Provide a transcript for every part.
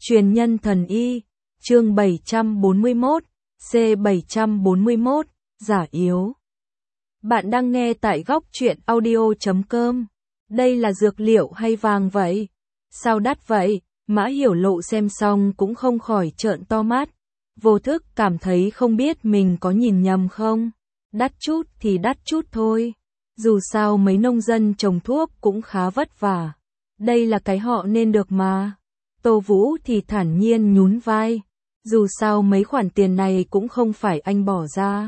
Truyền nhân thần y, chương 741, C741, giả yếu. Bạn đang nghe tại góc truyện audio.com. Đây là dược liệu hay vàng vậy? Sao đắt vậy? Mã Hiểu Lộ xem xong cũng không khỏi trợn to mắt. Vô thức cảm thấy không biết mình có nhìn nhầm không? Đắt chút thì đắt chút thôi. Dù sao mấy nông dân trồng thuốc cũng khá vất vả. Đây là cái họ nên được mà. Tô Vũ thì thản nhiên nhún vai. Dù sao mấy khoản tiền này cũng không phải anh bỏ ra.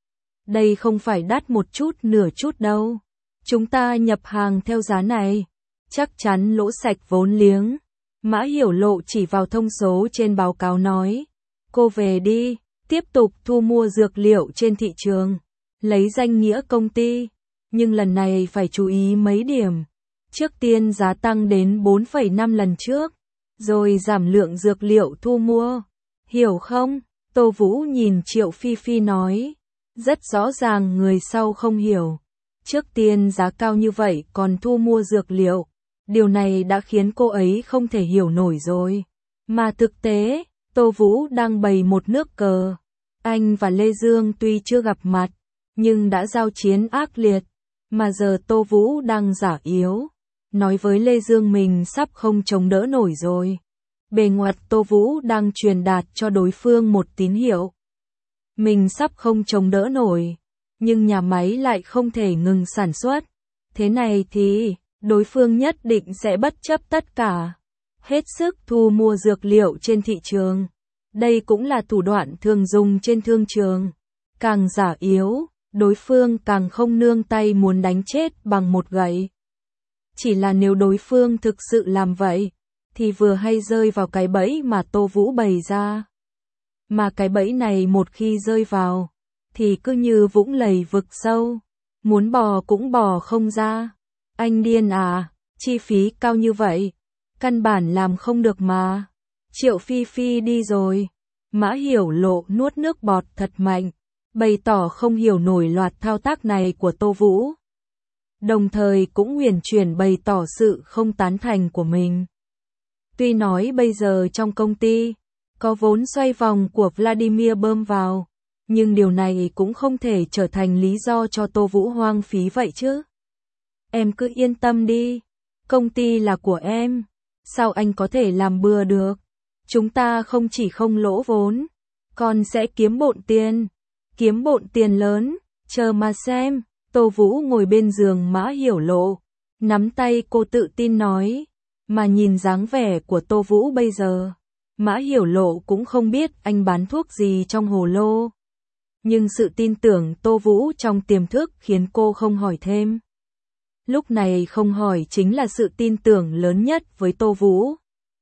Đây không phải đắt một chút nửa chút đâu. Chúng ta nhập hàng theo giá này. Chắc chắn lỗ sạch vốn liếng. Mã Hiểu Lộ chỉ vào thông số trên báo cáo nói. Cô về đi, tiếp tục thu mua dược liệu trên thị trường. Lấy danh nghĩa công ty. Nhưng lần này phải chú ý mấy điểm. Trước tiên giá tăng đến 4,5 lần trước. Rồi giảm lượng dược liệu thu mua. Hiểu không? Tô Vũ nhìn Triệu Phi Phi nói. Rất rõ ràng người sau không hiểu. Trước tiên giá cao như vậy còn thu mua dược liệu. Điều này đã khiến cô ấy không thể hiểu nổi rồi. Mà thực tế, Tô Vũ đang bày một nước cờ. Anh và Lê Dương tuy chưa gặp mặt, nhưng đã giao chiến ác liệt. Mà giờ Tô Vũ đang giả yếu. Nói với Lê Dương mình sắp không chống đỡ nổi rồi. Bề ngoặt Tô Vũ đang truyền đạt cho đối phương một tín hiệu. Mình sắp không chống đỡ nổi, nhưng nhà máy lại không thể ngừng sản xuất. Thế này thì, đối phương nhất định sẽ bất chấp tất cả. Hết sức thu mua dược liệu trên thị trường. Đây cũng là thủ đoạn thường dùng trên thương trường. Càng giả yếu, đối phương càng không nương tay muốn đánh chết bằng một gậy. Chỉ là nếu đối phương thực sự làm vậy, thì vừa hay rơi vào cái bẫy mà Tô Vũ bày ra. Mà cái bẫy này một khi rơi vào, thì cứ như vũng lầy vực sâu, muốn bò cũng bò không ra. Anh điên à, chi phí cao như vậy, căn bản làm không được mà. Triệu Phi Phi đi rồi. Mã Hiểu Lộ nuốt nước bọt thật mạnh, bày tỏ không hiểu nổi loạt thao tác này của Tô Vũ. Đồng thời cũng huyền chuyển bày tỏ sự không tán thành của mình. Tuy nói bây giờ trong công ty, có vốn xoay vòng của Vladimir bơm vào, nhưng điều này cũng không thể trở thành lý do cho Tô Vũ hoang phí vậy chứ. Em cứ yên tâm đi, công ty là của em, sao anh có thể làm bừa được? Chúng ta không chỉ không lỗ vốn, còn sẽ kiếm bộn tiền lớn, chờ mà xem. Tô Vũ ngồi bên giường Mã Hiểu Lộ, nắm tay cô tự tin nói, mà nhìn dáng vẻ của Tô Vũ bây giờ, Mã Hiểu Lộ cũng không biết anh bán thuốc gì trong hồ lô. Nhưng sự tin tưởng Tô Vũ trong tiềm thức khiến cô không hỏi thêm. Lúc này không hỏi chính là sự tin tưởng lớn nhất với Tô Vũ.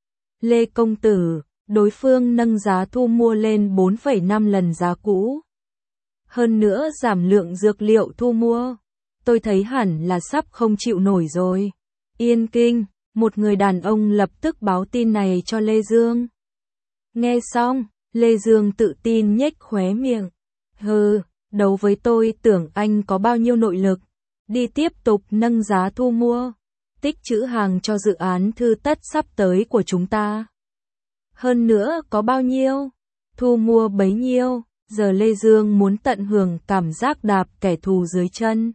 Lê công tử, đối phương nâng giá thu mua lên 4,5 lần giá cũ. Hơn nữa giảm lượng dược liệu thu mua. Tôi thấy hẳn là sắp không chịu nổi rồi. Yên kinh, một người đàn ông lập tức báo tin này cho Lê Dương. Nghe xong, Lê Dương tự tin nhếch khóe miệng. Hừ, đấu với tôi tưởng anh có bao nhiêu nội lực. Đi tiếp tục nâng giá thu mua. Tích trữ hàng cho dự án thư tất sắp tới của chúng ta. Hơn nữa có bao nhiêu? Thu mua bấy nhiêu. Giờ Lê Dương muốn tận hưởng cảm giác đạp kẻ thù dưới chân.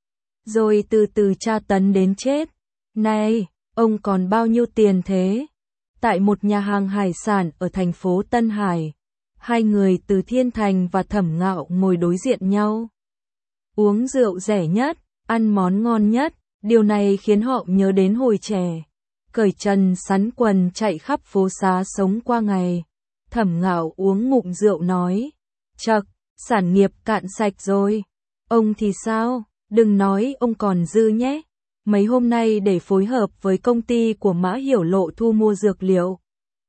Rồi từ từ tra tấn đến chết. Này, ông còn bao nhiêu tiền thế? Tại một nhà hàng hải sản ở thành phố Tân Hải, hai người từ Thiên Thành và Thẩm Ngạo ngồi đối diện nhau. Uống rượu rẻ nhất, ăn món ngon nhất, điều này khiến họ nhớ đến hồi trẻ. Cởi trần sắn quần chạy khắp phố xá sống qua ngày. Thẩm Ngạo uống ngụm rượu nói. Chậc, sản nghiệp cạn sạch rồi. Ông thì sao? Đừng nói ông còn dư nhé. Mấy hôm nay để phối hợp với công ty của Mã Hiểu Lộ thu mua dược liệu.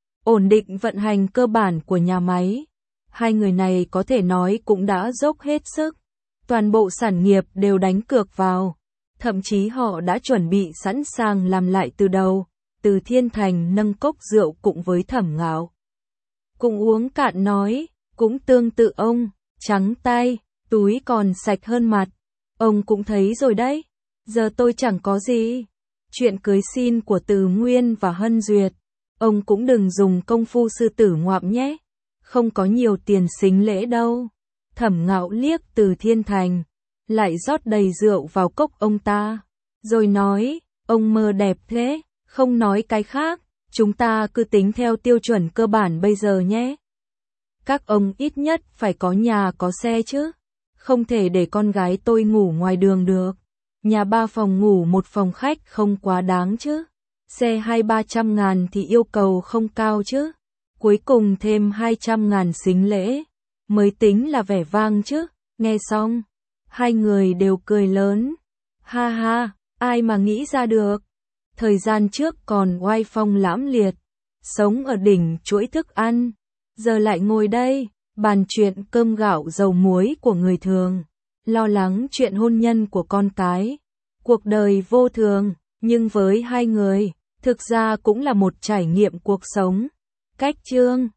Ổn định vận hành cơ bản của nhà máy. Hai người này có thể nói cũng đã dốc hết sức. Toàn bộ sản nghiệp đều đánh cược vào. Thậm chí họ đã chuẩn bị sẵn sàng làm lại từ đầu. Từ Thiên Thành nâng cốc rượu cùng với Thẩm Ngạo. Cùng uống cạn nói. Cũng tương tự ông, trắng tay, túi còn sạch hơn mặt. Ông cũng thấy rồi đấy, giờ tôi chẳng có gì. Chuyện cưới xin của Từ Nguyên và Hân Duyệt, Ông cũng đừng dùng công phu sư tử ngoạm nhé, không có nhiều tiền sính lễ đâu. Thẩm Ngạo liếc Từ Thiên Thành, lại rót đầy rượu vào cốc ông ta, rồi nói, ông mơ đẹp thế, không nói cái khác, chúng ta cứ tính theo tiêu chuẩn cơ bản bây giờ nhé. Các ông ít nhất phải có nhà có xe chứ, không thể để con gái tôi ngủ ngoài đường được. Nhà 3 phòng ngủ 1 phòng khách không quá đáng chứ. Xe 200-300 ngàn thì yêu cầu không cao chứ. Cuối cùng thêm 200 ngàn sính lễ, mới tính là vẻ vang chứ. Nghe xong, hai người đều cười lớn. Ha ha, ai mà nghĩ ra được. Thời gian trước còn oai phong lãm liệt, sống ở đỉnh chuỗi thức ăn, giờ lại ngồi đây, bàn chuyện cơm gạo dầu muối của người thường, lo lắng chuyện hôn nhân của con cái. Cuộc đời vô thường, nhưng với hai người, thực ra cũng là một trải nghiệm cuộc sống. Cách chương